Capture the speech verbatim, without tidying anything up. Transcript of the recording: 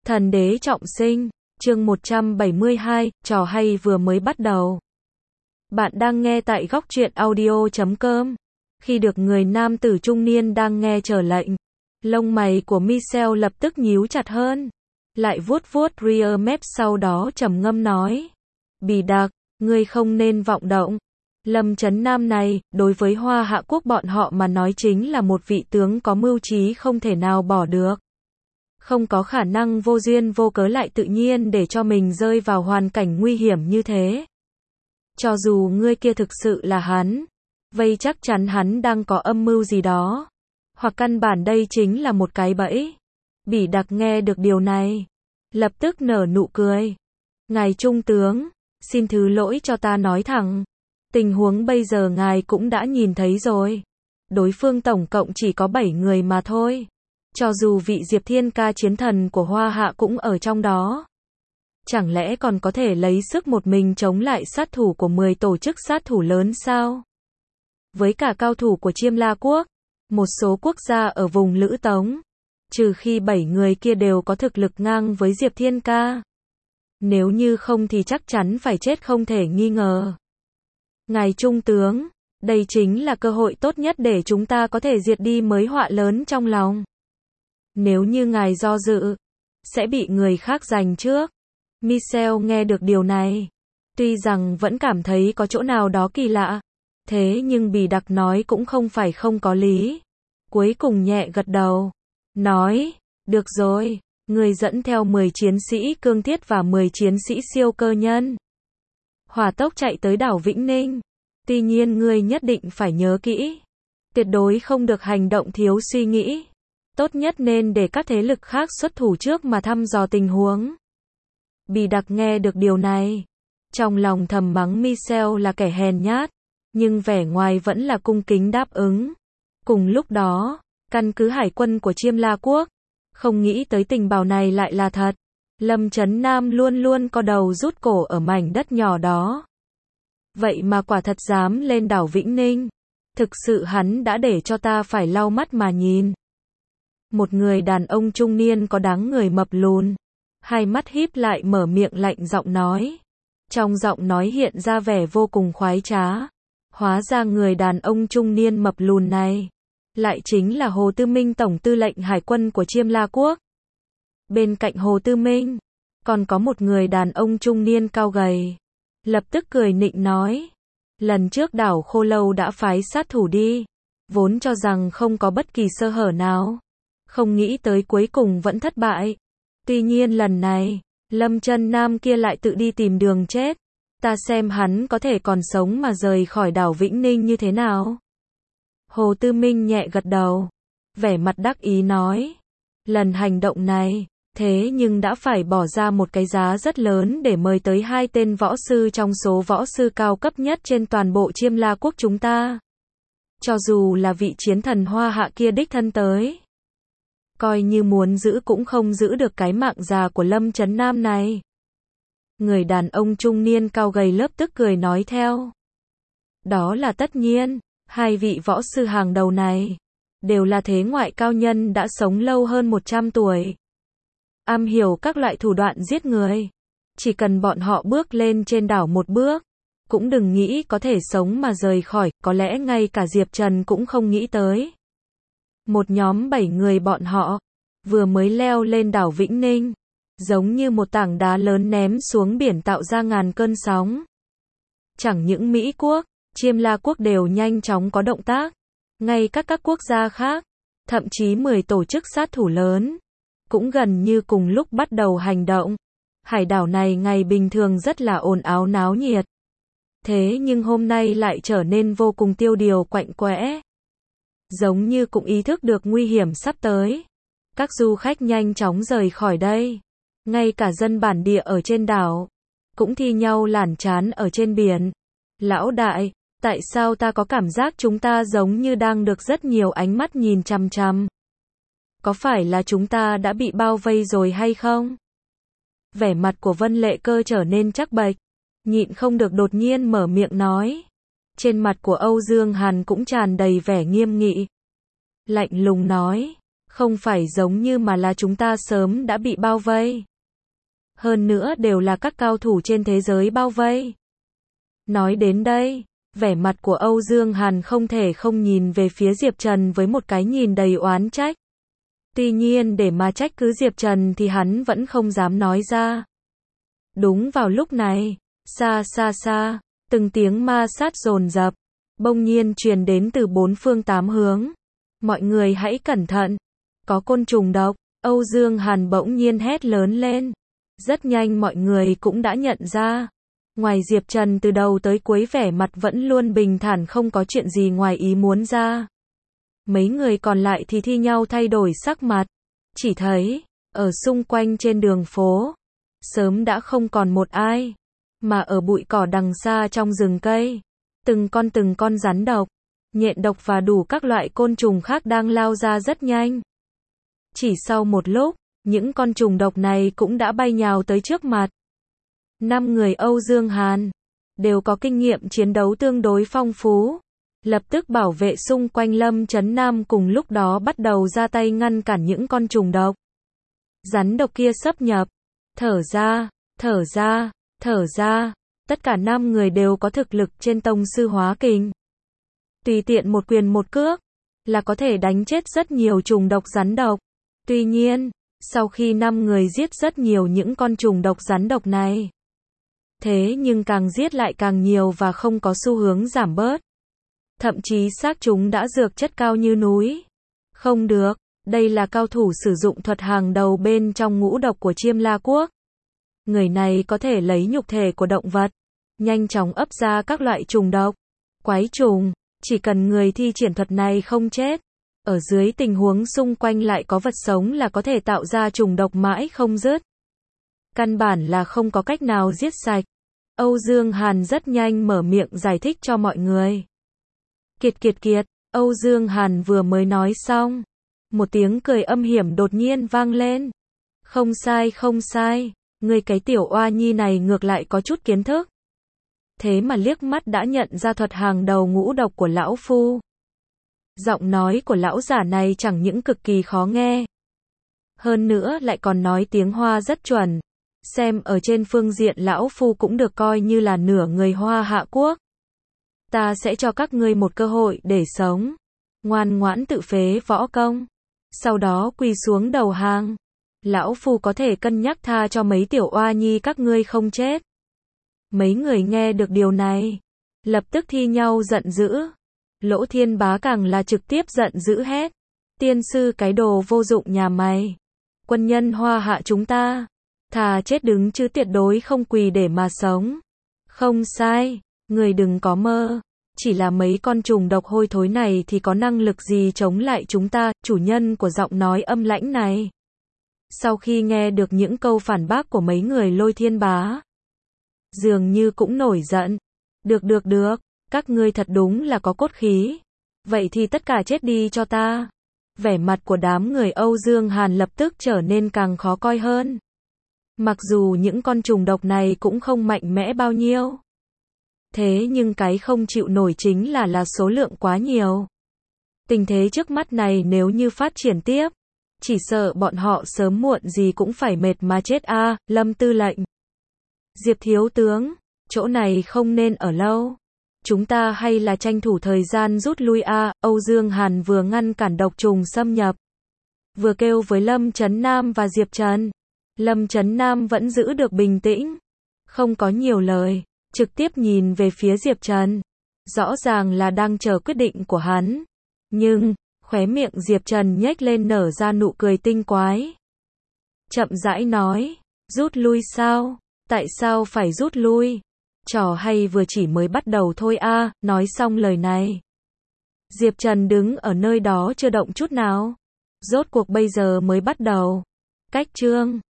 Thần đế trọng sinh, chương một trăm bảy mươi hai, trò hay vừa mới bắt đầu. Bạn đang nghe tại góc truyện audio chấm com. Khi được người nam tử trung niên đang nghe trở lệnh, lông mày của Michelle lập tức nhíu chặt hơn. Lại vuốt vuốt rear mép, sau đó trầm ngâm nói. Bì Đặc, ngươi không nên vọng động. Lâm Chấn Nam này, đối với Hoa Hạ quốc bọn họ mà nói chính là một vị tướng có mưu trí không thể nào bỏ được. Không có khả năng vô duyên vô cớ lại tự nhiên để cho mình rơi vào hoàn cảnh nguy hiểm như thế. Cho dù ngươi kia thực sự là hắn, vậy chắc chắn hắn đang có âm mưu gì đó. Hoặc căn bản đây chính là một cái bẫy. Bỉ Đặc nghe được điều này, lập tức nở nụ cười. Ngài Trung tướng, xin thứ lỗi cho ta nói thẳng. Tình huống bây giờ ngài cũng đã nhìn thấy rồi. Đối phương tổng cộng chỉ có bảy người mà thôi. Cho dù vị Diệp Thiên Ca chiến thần của Hoa Hạ cũng ở trong đó. Chẳng lẽ còn có thể lấy sức một mình chống lại sát thủ của mười tổ chức sát thủ lớn sao? Với cả cao thủ của Chiêm La Quốc, một số quốc gia ở vùng Lữ Tống, trừ khi bảy người kia đều có thực lực ngang với Diệp Thiên Ca. Nếu như không thì chắc chắn phải chết không thể nghi ngờ. Ngài Trung tướng, đây chính là cơ hội tốt nhất để chúng ta có thể diệt đi mối họa lớn trong lòng. Nếu như ngài do dự, sẽ bị người khác giành trước. Michelle nghe được điều này, tuy rằng vẫn cảm thấy có chỗ nào đó kỳ lạ, thế nhưng Bỉ Đặc nói cũng không phải không có lý. Cuối cùng nhẹ gật đầu, nói, được rồi, người dẫn theo mười chiến sĩ cương thiết và mười chiến sĩ siêu cơ nhân. Hỏa tốc chạy tới đảo Vĩnh Ninh. Tuy nhiên ngươi nhất định phải nhớ kỹ, tuyệt đối không được hành động thiếu suy nghĩ. Tốt nhất nên để các thế lực khác xuất thủ trước mà thăm dò tình huống. Bỉ Đặc nghe được điều này, trong lòng thầm mắng Michelle là kẻ hèn nhát, nhưng vẻ ngoài vẫn là cung kính đáp ứng. Cùng lúc đó, căn cứ hải quân của Chiêm La Quốc, không nghĩ tới tình báo này lại là thật. Lâm Chấn Nam luôn luôn co đầu rút cổ ở mảnh đất nhỏ đó. Vậy mà quả thật dám lên đảo Vĩnh Ninh. Thực sự hắn đã để cho ta phải lau mắt mà nhìn. Một người đàn ông trung niên có dáng người mập lùn, hai mắt híp lại mở miệng lạnh giọng nói. Trong giọng nói hiện ra vẻ vô cùng khoái trá. Hóa ra người đàn ông trung niên mập lùn này lại chính là Hồ Tư Minh, tổng tư lệnh hải quân của Chiêm La Quốc. Bên cạnh Hồ Tư Minh, còn có một người đàn ông trung niên cao gầy, lập tức cười nịnh nói. Lần trước đảo Khô Lâu đã phái sát thủ đi, vốn cho rằng không có bất kỳ sơ hở nào. Không nghĩ tới cuối cùng vẫn thất bại. Tuy nhiên lần này, Lâm Chấn Nam kia lại tự đi tìm đường chết. Ta xem hắn có thể còn sống mà rời khỏi đảo Vĩnh Ninh như thế nào. Hồ Tư Minh nhẹ gật đầu, vẻ mặt đắc ý nói. Lần hành động này, thế nhưng đã phải bỏ ra một cái giá rất lớn để mời tới hai tên võ sư trong số võ sư cao cấp nhất trên toàn bộ Chiêm La Quốc chúng ta. Cho dù là vị chiến thần Hoa Hạ kia đích thân tới, coi như muốn giữ cũng không giữ được cái mạng già của Lâm Chấn Nam này. Người đàn ông trung niên cao gầy lớp tức cười nói theo. Đó là tất nhiên, hai vị võ sư hàng đầu này đều là thế ngoại cao nhân đã sống lâu hơn một trăm tuổi. Am hiểu các loại thủ đoạn giết người. Chỉ cần bọn họ bước lên trên đảo một bước, cũng đừng nghĩ có thể sống mà rời khỏi, có lẽ ngay cả Diệp Trần cũng không nghĩ tới. Một nhóm bảy người bọn họ, vừa mới leo lên đảo Vĩnh Ninh, giống như một tảng đá lớn ném xuống biển tạo ra ngàn cơn sóng. Chẳng những Mỹ Quốc, Chiêm La Quốc đều nhanh chóng có động tác, ngay các các quốc gia khác, thậm chí mười tổ chức sát thủ lớn, cũng gần như cùng lúc bắt đầu hành động. Hải đảo này ngày bình thường rất là ồn ào náo nhiệt. Thế nhưng hôm nay lại trở nên vô cùng tiêu điều quạnh quẽ. Giống như cũng ý thức được nguy hiểm sắp tới. Các du khách nhanh chóng rời khỏi đây. Ngay cả dân bản địa ở trên đảo cũng thi nhau lảng trán ở trên biển. Lão đại, tại sao ta có cảm giác chúng ta giống như đang được rất nhiều ánh mắt nhìn chằm chằm? Có phải là chúng ta đã bị bao vây rồi hay không? Vẻ mặt của Vân Lệ Cơ trở nên trắng bệch, nhịn không được đột nhiên mở miệng nói. Trên mặt của Âu Dương Hàn cũng tràn đầy vẻ nghiêm nghị. Lạnh lùng nói, Không phải giống như mà là chúng ta sớm đã bị bao vây. Hơn nữa đều là các cao thủ trên thế giới bao vây. Nói đến đây, vẻ mặt của Âu Dương Hàn không thể không nhìn về phía Diệp Trần với một cái nhìn đầy oán trách. Tuy nhiên để mà trách cứ Diệp Trần thì hắn vẫn không dám nói ra. Đúng vào lúc này, xa xa xa, từng tiếng ma sát dồn dập, bỗng nhiên truyền đến từ bốn phương tám hướng. Mọi người hãy cẩn thận, có côn trùng độc, Âu Dương Hàn bỗng nhiên hét lớn lên. Rất nhanh mọi người cũng đã nhận ra. Ngoài Diệp Trần từ đầu tới cuối vẻ mặt vẫn luôn bình thản không có chuyện gì ngoài ý muốn ra. Mấy người còn lại thì thi nhau thay đổi sắc mặt. Chỉ thấy, ở xung quanh trên đường phố, sớm đã không còn một ai. Mà ở bụi cỏ đằng xa trong rừng cây, từng con từng con rắn độc, nhện độc và đủ các loại côn trùng khác đang lao ra rất nhanh. Chỉ sau một lúc, những con trùng độc này cũng đã bay nhào tới trước mặt. Năm người Âu Dương Hàn đều có kinh nghiệm chiến đấu tương đối phong phú, lập tức bảo vệ xung quanh Lâm Chấn Nam cùng lúc đó bắt đầu ra tay ngăn cản những con trùng độc. Rắn độc kia xâm nhập, thở ra, thở ra, thở ra, tất cả năm người đều có thực lực trên tông sư hóa kình. Tùy tiện một quyền một cước, là có thể đánh chết rất nhiều trùng độc rắn độc. Tuy nhiên, sau khi năm người giết rất nhiều những con trùng độc rắn độc này, thế nhưng càng giết lại càng nhiều và không có xu hướng giảm bớt. Thậm chí xác chúng đã dược chất cao như núi. Không được, đây là cao thủ sử dụng thuật hàng đầu bên trong ngũ độc của Chiêm La Quốc. Người này có thể lấy nhục thể của động vật, nhanh chóng ấp ra các loại trùng độc, quái trùng, chỉ cần người thi triển thuật này không chết. Ở dưới tình huống xung quanh lại có vật sống là có thể tạo ra trùng độc mãi không dứt. Căn bản là không có cách nào giết sạch. Âu Dương Hàn rất nhanh mở miệng giải thích cho mọi người. Kiệt kiệt kiệt, Âu Dương Hàn vừa mới nói xong. Một tiếng cười âm hiểm đột nhiên vang lên. Không sai không sai, người cái tiểu oa nhi này ngược lại có chút kiến thức. Thế mà liếc mắt đã nhận ra thuật hàng đầu ngũ độc của lão phu. Giọng nói của lão giả này chẳng những cực kỳ khó nghe. Hơn nữa lại còn nói tiếng Hoa rất chuẩn. Xem ở trên phương diện lão phu cũng được coi như là nửa người Hoa Hạ Quốc. Ta sẽ cho các ngươi một cơ hội để sống. Ngoan ngoãn tự phế võ công. Sau đó quỳ xuống đầu hàng. Lão phu có thể cân nhắc tha cho mấy tiểu oa nhi các ngươi không chết. Mấy người nghe được điều này, lập tức thi nhau giận dữ. Lỗ Thiên Bá càng là trực tiếp giận dữ hét. Tiên sư cái đồ vô dụng nhà mày. Quân nhân Hoa Hạ chúng ta, thà chết đứng chứ tuyệt đối không quỳ để mà sống. Không sai, người đừng có mơ. Chỉ là mấy con trùng độc hôi thối này thì có năng lực gì chống lại chúng ta, chủ nhân của giọng nói âm lãnh này. Sau khi nghe được những câu phản bác của mấy người Lôi Thiên Bá, dường như cũng nổi giận. Được được được, các ngươi thật đúng là có cốt khí. Vậy thì tất cả chết đi cho ta. Vẻ mặt của đám người Âu Dương Hàn lập tức trở nên càng khó coi hơn. Mặc dù những con trùng độc này cũng không mạnh mẽ bao nhiêu. Thế nhưng cái không chịu nổi chính là là số lượng quá nhiều. Tình thế trước mắt này nếu như phát triển tiếp, chỉ sợ bọn họ sớm muộn gì cũng phải mệt mà chết a. À, Lâm tư lệnh. Diệp thiếu tướng, chỗ này không nên ở lâu. Chúng ta hay là tranh thủ thời gian rút lui a. À, Âu Dương Hàn vừa ngăn cản độc trùng xâm nhập, vừa kêu với Lâm Chấn Nam và Diệp Trần. Lâm Chấn Nam vẫn giữ được bình tĩnh, không có nhiều lời, trực tiếp nhìn về phía Diệp Trần. Rõ ràng là đang chờ quyết định của hắn. Nhưng, khóe miệng Diệp Trần nhếch lên nở ra nụ cười tinh quái. Chậm rãi nói, rút lui sao? Tại sao phải rút lui? Trò hay vừa chỉ mới bắt đầu thôi a. À, nói xong lời này, Diệp Trần đứng ở nơi đó chưa động chút nào. Rốt cuộc bây giờ mới bắt đầu. Cách chương